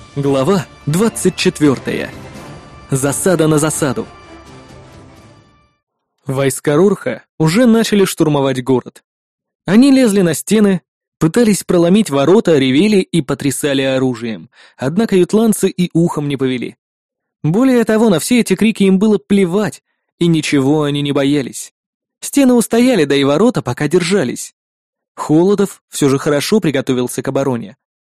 Глава 24. Засада на засаду. Войска Рурха уже начали штурмовать город. Они лезли на стены, пытались проломить ворота, ревели и потрясали оружием, однако ютландцы и ухом не повели. Более того, на все эти крики им было плевать, и ничего они не боялись. Стены устояли, да и ворота пока держались. Холодов все же хорошо приготовился к обороне.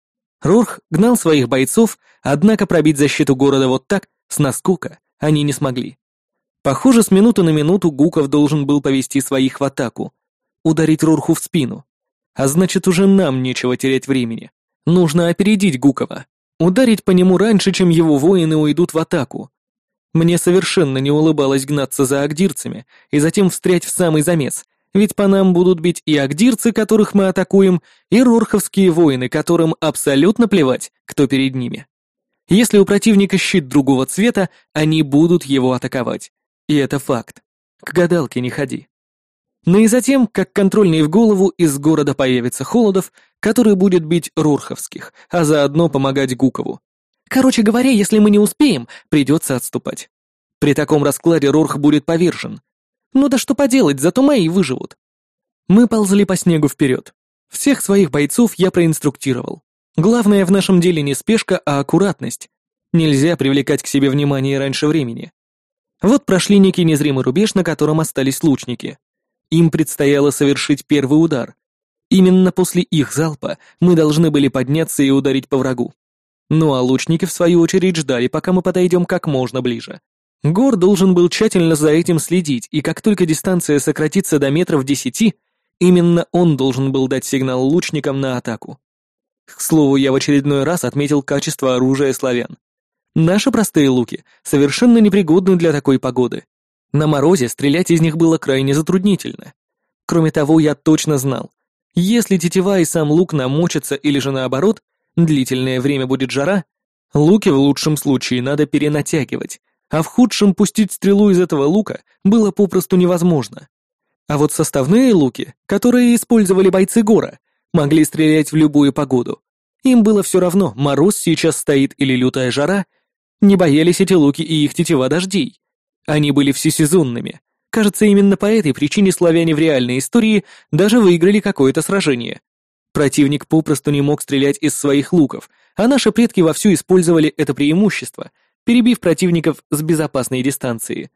Рурх гнал своих бойцов, однако пробить защиту города вот так, с наскока, они не смогли. Похоже, с минуты на минуту Гуков должен был повести своих в атаку, ударить Рурху в спину. А значит, уже нам нечего терять времени. Нужно опередить Гукова, ударить по нему раньше, чем его воины уйдут в атаку. Мне совершенно не улыбалось гнаться за агдирцами и затем встрять в самый замес, ведь по нам будут бить и агдирцы, которых мы атакуем, и рурховские воины, которым абсолютно плевать, кто перед ними. Если у противника щит другого цвета, они будут его атаковать. И это факт. К гадалке не ходи. Ну и затем, как контрольный в голову, из города появится Холодов, который будет бить рурховских, а заодно помогать Гукову. Короче говоря, если мы не успеем, придется отступать. При таком раскладе Рурх будет повержен. Ну да что поделать, зато мои выживут. Мы ползли по снегу вперед. Всех своих бойцов я проинструктировал. Главное в нашем деле не спешка, а аккуратность. Нельзя привлекать к себе внимание раньше времени. Вот прошли некий незримый рубеж, на котором остались лучники. Им предстояло совершить первый удар. Именно после их залпа мы должны были подняться и ударить по врагу. Ну а лучники, в свою очередь, ждали, пока мы подойдем как можно ближе. Гор должен был тщательно за этим следить, и как только дистанция сократится до метров 10, именно он должен был дать сигнал лучникам на атаку. К слову, я в очередной раз отметил качество оружия славян. Наши простые луки совершенно непригодны для такой погоды. На морозе стрелять из них было крайне затруднительно. Кроме того, я точно знал, если тетива и сам лук намочатся или же наоборот, длительное время будет жара, луки в лучшем случае надо перенатягивать, а в худшем пустить стрелу из этого лука было попросту невозможно. А вот составные луки, которые использовали бойцы Гора, могли стрелять в любую погоду. Им было все равно, мороз сейчас стоит или лютая жара, не боялись эти луки и их тетива дождей. Они были всесезонными. Кажется, именно по этой причине славяне в реальной истории даже выиграли какое-то сражение. Противник попросту не мог стрелять из своих луков, а наши предки вовсю использовали это преимущество, перебив противников с безопасной дистанции.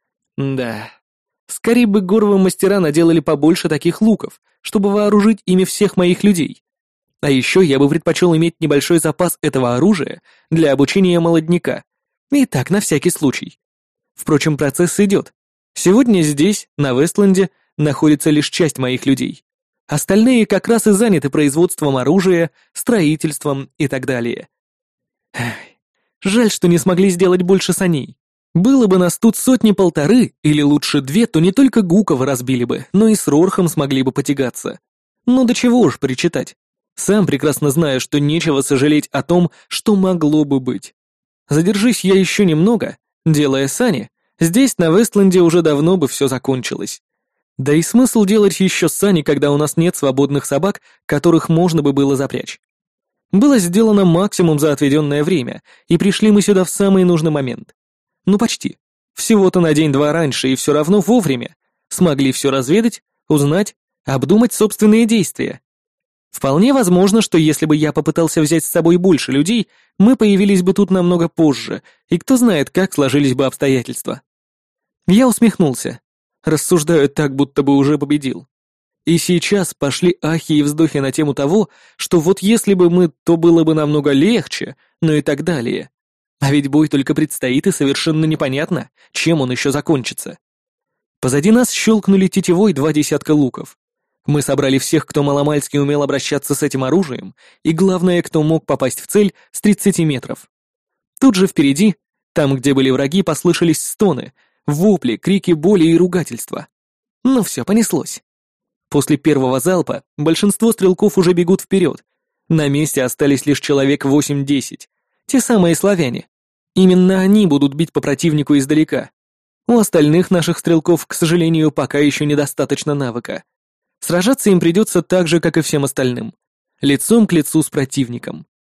Да, скорее бы горовые мастера наделали побольше таких луков, чтобы вооружить ими всех моих людей. А еще я бы предпочел иметь небольшой запас этого оружия для обучения молодняка. И так, на всякий случай. Впрочем, процесс идет. Сегодня здесь, на Вестленде, находится лишь часть моих людей. Остальные как раз и заняты производством оружия, строительством и так далее. Жаль, что не смогли сделать больше саней. Было бы нас тут сотни-полторы, или лучше две, то не только Гукова разбили бы, но и с Рорхом смогли бы потягаться. Ну до чего уж причитать. Сам прекрасно знаю, что нечего сожалеть о том, что могло бы быть. Задержись я еще немного, делая сани, здесь, на Вестленде, уже давно бы все закончилось. Да и смысл делать еще сани, когда у нас нет свободных собак, которых можно бы было запрячь. Было сделано максимум за отведенное время, и пришли мы сюда в самый нужный момент. Ну почти. Всего-то на день-два раньше, и все равно вовремя. Смогли все разведать, узнать, обдумать собственные действия. Вполне возможно, что если бы я попытался взять с собой больше людей, мы появились бы тут намного позже, и кто знает, как сложились бы обстоятельства. Я усмехнулся. Рассуждаю так, будто бы уже победил. И сейчас пошли ахи и вздохи на тему того, что вот если бы мы, то было бы намного легче, ну и так далее. А ведь бой только предстоит, и совершенно непонятно, чем он еще закончится. Позади нас щелкнули тетивой 2 десятка луков. Мы собрали всех, кто маломальски умел обращаться с этим оружием, и главное, кто мог попасть в цель с 30 метров. Тут же впереди, там, где были враги, послышались стоны, вопли, крики боли и ругательства. Ну все, понеслось. После первого залпа большинство стрелков уже бегут вперед. На месте остались лишь человек 8-10. Те самые славяне. Именно они будут бить по противнику издалека. У остальных наших стрелков, к сожалению, пока еще недостаточно навыка. Сражаться им придется так же, как и всем остальным. Лицом к лицу с противником.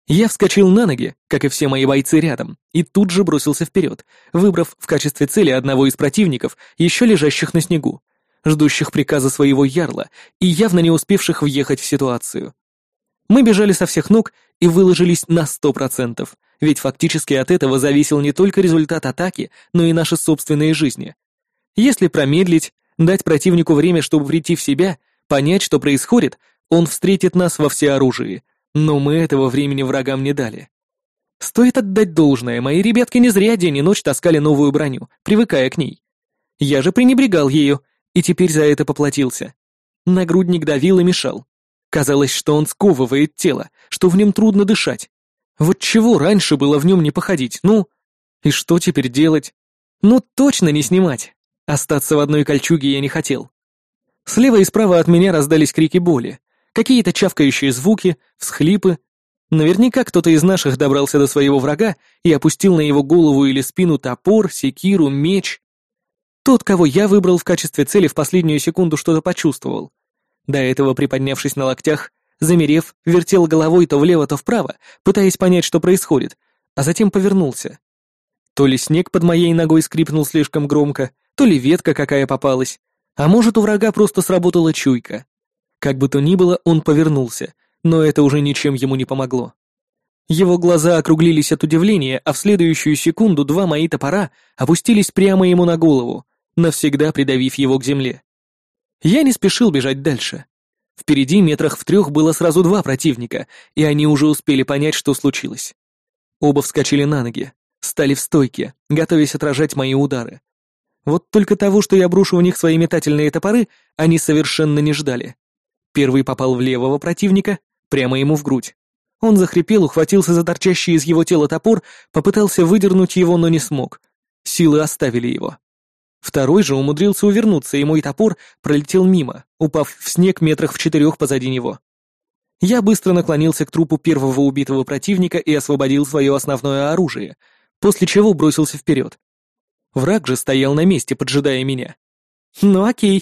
Я вскочил на ноги, как и все мои бойцы рядом, и тут же бросился вперед, выбрав в качестве цели одного из противников, еще лежащих на снегу, ждущих приказа своего ярла и явно не успевших въехать в ситуацию. Мы бежали со всех ног и выложились на 100%, ведь фактически от этого зависел не только результат атаки, но и наши собственные жизни. Если промедлить, дать противнику время, чтобы прийти в себя, понять, что происходит, он встретит нас во всеоружии, но мы этого времени врагам не дали. Стоит отдать должное, мои ребятки не зря день и ночь таскали новую броню, привыкая к ней. Я же пренебрегал ею, и теперь за это поплатился. Нагрудник давил и мешал. Казалось, что он сковывает тело, что в нем трудно дышать. Вот чего раньше было в нем не походить, ну? И что теперь делать? Ну, точно не снимать. Остаться в одной кольчуге я не хотел. Слева и справа от меня раздались крики боли. Какие-то чавкающие звуки, всхлипы. Наверняка кто-то из наших добрался до своего врага и опустил на его голову или спину топор, секиру, меч. Тот, кого я выбрал в качестве цели, в последнюю секунду что-то почувствовал. До этого, приподнявшись на локтях, замерев, вертел головой то влево, то вправо, пытаясь понять, что происходит, а затем повернулся. То ли снег под моей ногой скрипнул слишком громко, то ли ветка какая попалась, а может, у врага просто сработала чуйка. Как бы то ни было, он повернулся, но это уже ничем ему не помогло. Его глаза округлились от удивления, а в следующую секунду два мои топора опустились прямо ему на голову, навсегда придавив его к земле. Я не спешил бежать дальше. Впереди метрах в 3 было сразу 2 противника, и они уже успели понять, что случилось. Оба вскочили на ноги, стали в стойке, готовясь отражать мои удары. Вот только того, что я брошу в них свои метательные топоры, они совершенно не ждали. Первый попал в левого противника, прямо ему в грудь. Он захрипел, ухватился за торчащий из его тела топор, попытался выдернуть его, но не смог. Силы оставили его. Второй же умудрился увернуться, и мой топор пролетел мимо, упав в снег метрах в 4 позади него. Я быстро наклонился к трупу первого убитого противника и освободил свое основное оружие, после чего бросился вперед. Враг же стоял на месте, поджидая меня. Ну окей.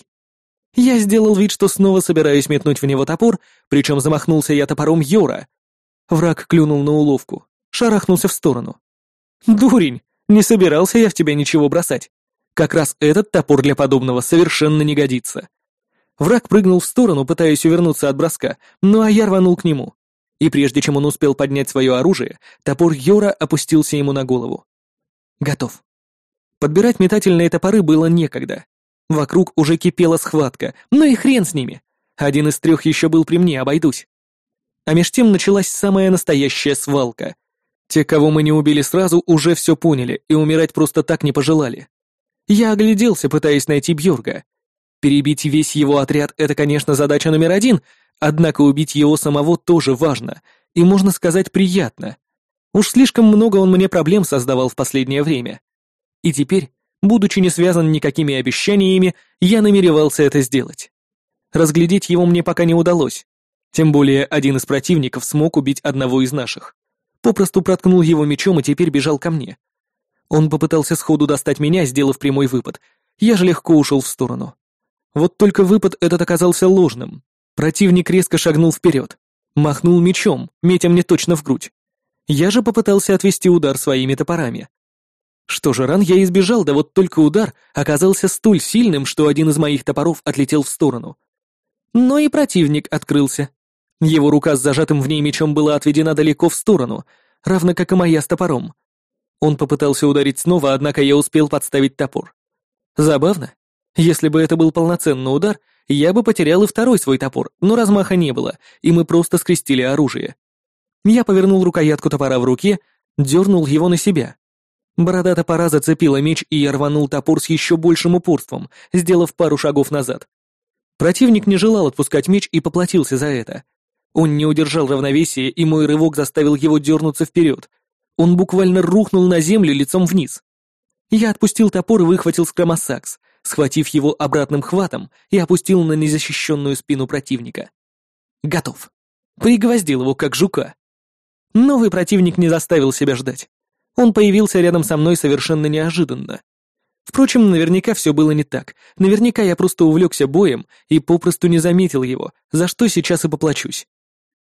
Я сделал вид, что снова собираюсь метнуть в него топор, причем замахнулся я топором Йора. Враг клюнул на уловку, шарахнулся в сторону. «Дурень, не собирался я в тебя ничего бросать. Как раз этот топор для подобного совершенно не годится». Враг прыгнул в сторону, пытаясь увернуться от броска, ну а я рванул к нему. И прежде чем он успел поднять свое оружие, топор Йора опустился ему на голову. Готов. Подбирать метательные топоры было некогда. Вокруг уже кипела схватка, ну и хрен с ними. Один из 3 еще был при мне, обойдусь. А меж тем началась самая настоящая свалка. Те, кого мы не убили сразу, уже все поняли и умирать просто так не пожелали. Я огляделся, пытаясь найти Бьорга. Перебить весь его отряд — это, конечно, задача номер 1, однако убить его самого тоже важно и, можно сказать, приятно. Уж слишком много он мне проблем создавал в последнее время. И теперь, будучи не связан никакими обещаниями, я намеревался это сделать. Разглядеть его мне пока не удалось. Тем более один из противников смог убить одного из наших. Попросту проткнул его мечом и теперь бежал ко мне. Он попытался сходу достать меня, сделав прямой выпад. Я же легко ушел в сторону. Вот только выпад этот оказался ложным. Противник резко шагнул вперед. Махнул мечом, метя мне точно в грудь. Я же попытался отвести удар своими топорами. Что же, ран я избежал, да вот только удар оказался столь сильным, что один из моих топоров отлетел в сторону. Но и противник открылся. Его рука с зажатым в ней мечом была отведена далеко в сторону, равно как и моя с топором. Он попытался ударить снова, однако я успел подставить топор. Забавно. Если бы это был полноценный удар, я бы потерял и второй свой топор, но размаха не было, и мы просто скрестили оружие. Я повернул рукоятку топора в руке, дернул его на себя. Борода топора зацепила меч, и я рванул топор с еще большим упорством, сделав пару шагов назад. Противник не желал отпускать меч и поплатился за это. Он не удержал равновесия, и мой рывок заставил его дернуться вперед. Он буквально рухнул на землю лицом вниз. Я отпустил топор и выхватил скромосакс, схватив его обратным хватом и опустил на незащищенную спину противника. Готов. Пригвоздил его, как жука. Новый противник не заставил себя ждать. Он появился рядом со мной совершенно неожиданно. Впрочем, наверняка все было не так. Наверняка я просто увлекся боем и попросту не заметил его, за что сейчас и поплачусь.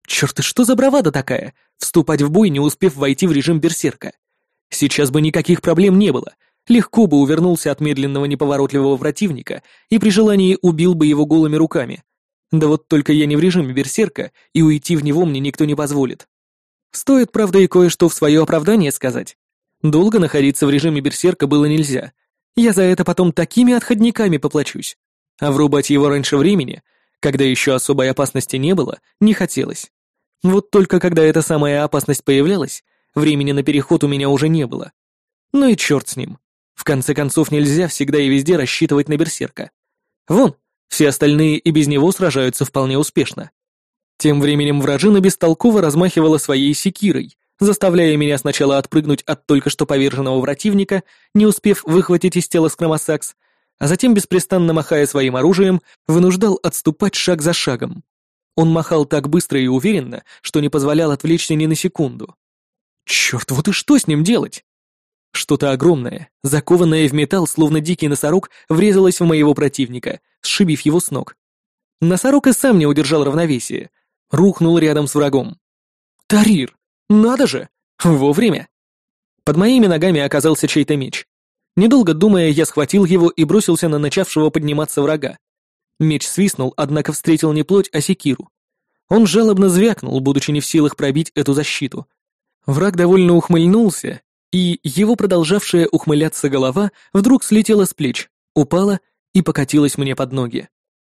Черт, и что за бравада такая? Вступать в бой, не успев войти в режим берсерка. Сейчас бы никаких проблем не было. Легко бы увернулся от медленного неповоротливого противника и при желании убил бы его голыми руками. Да вот только я не в режиме берсерка, и уйти в него мне никто не позволит. Стоит, правда, и кое-что в свое оправдание сказать. Долго находиться в режиме берсерка было нельзя. Я за это потом такими отходниками поплачусь. А врубать его раньше времени, когда еще особой опасности не было, не хотелось. Вот только когда эта самая опасность появлялась, времени на переход у меня уже не было. Ну и черт с ним. В конце концов, нельзя всегда и везде рассчитывать на берсерка. Вон, все остальные и без него сражаются вполне успешно. Тем временем вражина бестолково размахивала своей секирой, заставляя меня сначала отпрыгнуть от только что поверженного противника, не успев выхватить из тела скромосакс, а затем, беспрестанно махая своим оружием, вынуждал отступать шаг за шагом. Он махал так быстро и уверенно, что не позволял отвлечься ни на секунду. Черт, вот и что с ним делать? Что-то огромное, закованное в металл, словно дикий носорог, врезалось в моего противника, сшибив его с ног. Носорог и сам не удержал равновесие, рухнул рядом с врагом. Тарир! Надо же! Вовремя! Под моими ногами оказался чей-то меч. Недолго думая, я схватил его и бросился на начавшего подниматься врага. Меч свистнул, однако встретил не плоть, а секиру. Он жалобно звякнул, будучи не в силах пробить эту защиту. Враг довольно ухмыльнулся, и его продолжавшая ухмыляться голова вдруг слетела с плеч, упала и покатилась мне под ноги.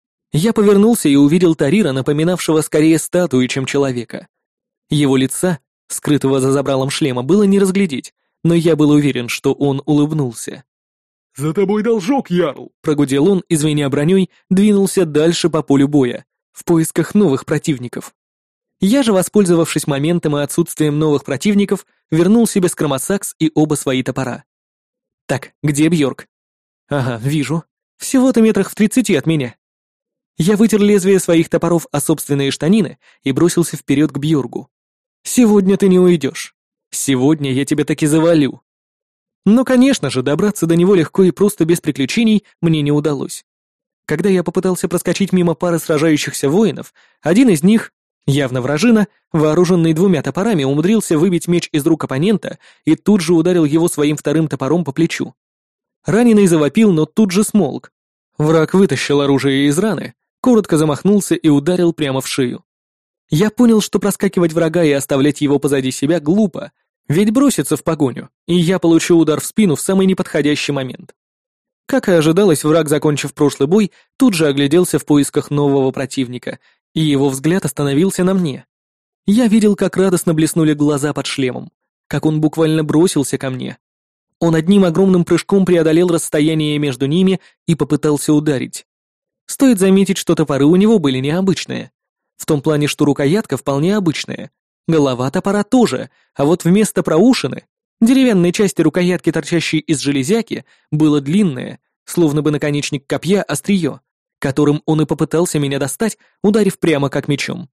Я повернулся и увидел Тарира, напоминавшего скорее статую, чем человека. Его лица, скрытого за забралом шлема, было не разглядеть, но я был уверен, что он улыбнулся. «За тобой должок, Ярл!» — прогудел он и, звеня броней, двинулся дальше по полю боя, в поисках новых противников. Я же, воспользовавшись моментом и отсутствием новых противников, вернул себе скромосакс и оба свои топора. Так, где Бьорк? Ага, вижу. Всего-то метрах в 30 от меня. Я вытер лезвие своих топоров о собственные штанины и бросился вперед к Бьоргу. Сегодня ты не уйдешь. Сегодня я тебя таки завалю. Но, конечно же, добраться до него легко и просто без приключений мне не удалось. Когда я попытался проскочить мимо пары сражающихся воинов, один из них, явно вражина, вооруженный двумя топорами, умудрился выбить меч из рук оппонента и тут же ударил его своим вторым топором по плечу. Раненый завопил, но тут же смолк. Враг вытащил оружие из раны, коротко замахнулся и ударил прямо в шею. Я понял, что проскакивать врага и оставлять его позади себя глупо, ведь бросится в погоню, и я получу удар в спину в самый неподходящий момент. Как и ожидалось, враг, закончив прошлый бой, тут же огляделся в поисках нового противника, и его взгляд остановился на мне. Я видел, как радостно блеснули глаза под шлемом, как он буквально бросился ко мне. Он одним огромным прыжком преодолел расстояние между ними и попытался ударить. Стоит заметить, что топоры у него были необычные. В том плане, что рукоятка вполне обычная. Голова топора тоже, а вот вместо проушины, деревянной части рукоятки, торчащей из железяки, было длинное, словно бы наконечник копья, острие, которым он и попытался меня достать, ударив прямо как мечом.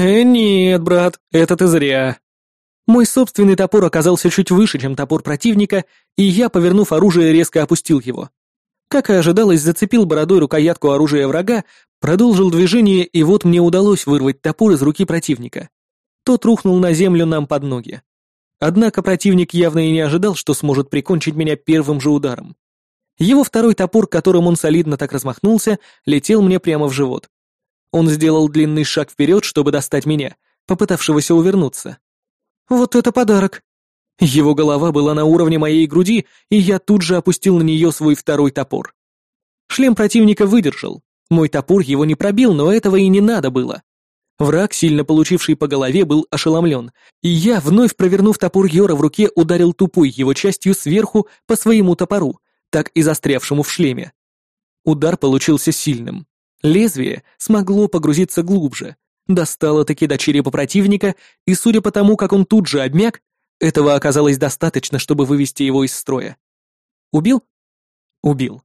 Нет, брат, это ты зря. Мой собственный топор оказался чуть выше, чем топор противника, и я, повернув оружие, резко опустил его. Как и ожидалось, зацепил бородой рукоятку оружия врага, продолжил движение, и вот мне удалось вырвать топор из руки противника. Тот рухнул на землю нам под ноги. Однако противник явно и не ожидал, что сможет прикончить меня первым же ударом. Его второй топор, которым он солидно так размахнулся, летел мне прямо в живот. Он сделал длинный шаг вперед, чтобы достать меня, попытавшегося увернуться. Вот это подарок! Его голова была на уровне моей груди, и я тут же опустил на нее свой второй топор. Шлем противника выдержал. Мой топор его не пробил, но этого и не надо было. Враг, сильно получивший по голове, был ошеломлен, и я, вновь провернув топор Йора в руке, ударил тупой его частью сверху по своему топору, так и застрявшему в шлеме. Удар получился сильным. Лезвие смогло погрузиться глубже, достало-таки до черепа противника, и, судя по тому, как он тут же обмяк, этого оказалось достаточно, чтобы вывести его из строя. Убил? Убил.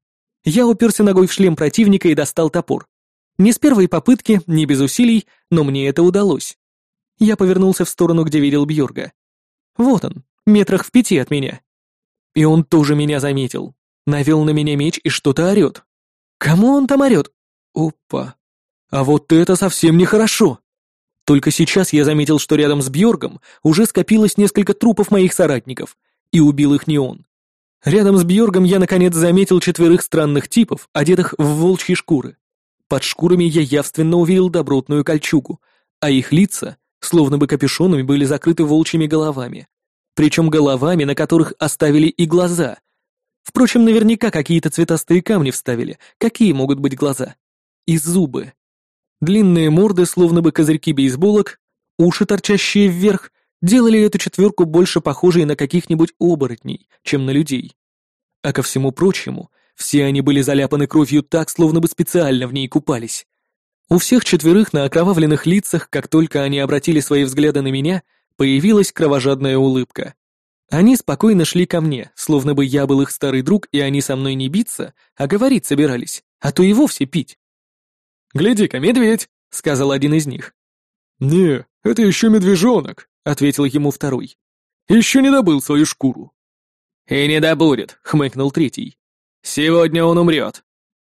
Я уперся ногой в шлем противника и достал топор. Не с первой попытки, не без усилий, но мне это удалось. Я повернулся в сторону, где видел Бьорга. Вот он, метрах в 5 от меня. И он тоже меня заметил. Навел на меня меч и что-то орет. Кому он там орет? Опа. А вот это совсем нехорошо. Только сейчас я заметил, что рядом с Бьоргом уже скопилось несколько трупов моих соратников, и убил их не он. Рядом с Бьоргом я наконец заметил 4 странных типов, одетых в волчьи шкуры. Под шкурами я явственно увидел добротную кольчугу, а их лица, словно бы капюшонами, были закрыты волчьими головами. Причем головами, на которых оставили и глаза. Впрочем, наверняка какие-то цветастые камни вставили. Какие могут быть глаза? И зубы. Длинные морды, словно бы козырьки бейсболок, уши, торчащие вверх, делали эту 4 больше похожей на каких-нибудь оборотней, чем на людей. А ко всему прочему, все они были заляпаны кровью так, словно бы специально в ней купались. У всех 4 на окровавленных лицах, как только они обратили свои взгляды на меня, появилась кровожадная улыбка. Они спокойно шли ко мне, словно бы я был их старый друг, и они со мной не биться, а говорить собирались, а то и вовсе пить. «Гляди-ка, медведь!» — сказал один из них. «Не, это еще медвежонок», — ответил ему второй. «Еще не добыл свою шкуру». «И не добудет», — хмыкнул третий. «Сегодня он умрет».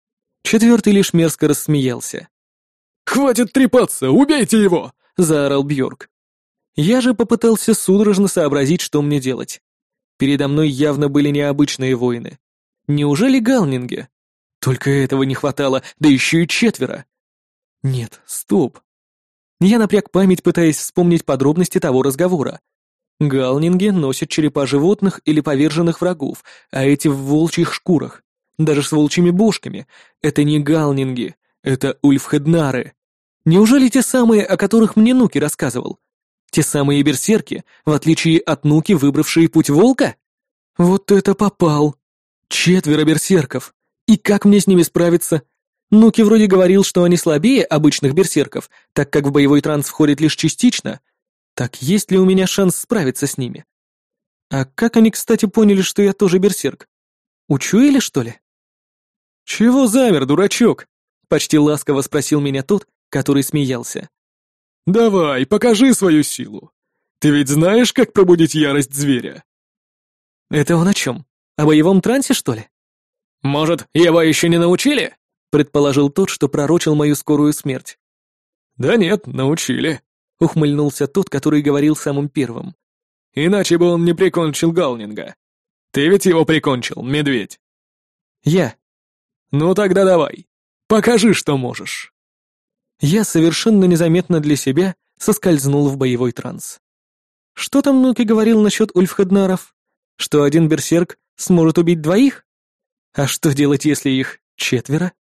4 лишь мерзко рассмеялся. «Хватит трепаться, убейте его!» — заорал Бьорк. Я же попытался судорожно сообразить, что мне делать. Передо мной явно были необычные воины. Неужели галнинги? Только этого не хватало, да еще и 4. Нет, стоп. Я напряг память, пытаясь вспомнить подробности того разговора. Галнинги носят черепа животных или поверженных врагов, а эти в волчьих шкурах, даже с волчьими бошками. Это не галнинги, это ульфхеднары. Неужели те самые, о которых мне Нуки рассказывал? Те самые берсерки, в отличие от Нуки, выбравшие путь волка? Вот это попал. 4 берсерков. И как мне с ними справиться? Нуки вроде говорил, что они слабее обычных берсерков, так как в боевой транс входит лишь частично. Так есть ли у меня шанс справиться с ними? А как они, кстати, поняли, что я тоже берсерк? Учуяли, что ли? «Чего замер, дурачок?» — почти ласково спросил меня тот, который смеялся. «Давай, покажи свою силу. Ты ведь знаешь, как пробудить ярость зверя?» «Это он о чем? О боевом трансе, что ли?» «Может, его еще не научили?» — предположил тот, что пророчил мою скорую смерть. «Да нет, научили», — ухмыльнулся тот, который говорил самым первым. «Иначе бы он не прикончил Галнинга. Ты ведь его прикончил, медведь?» «Я». «Ну тогда давай, покажи, что можешь». Я совершенно незаметно для себя соскользнул в боевой транс. Что там Нуки говорил насчет ульфхеднаров? Что один берсерк сможет убить 2? А что делать, если их 4?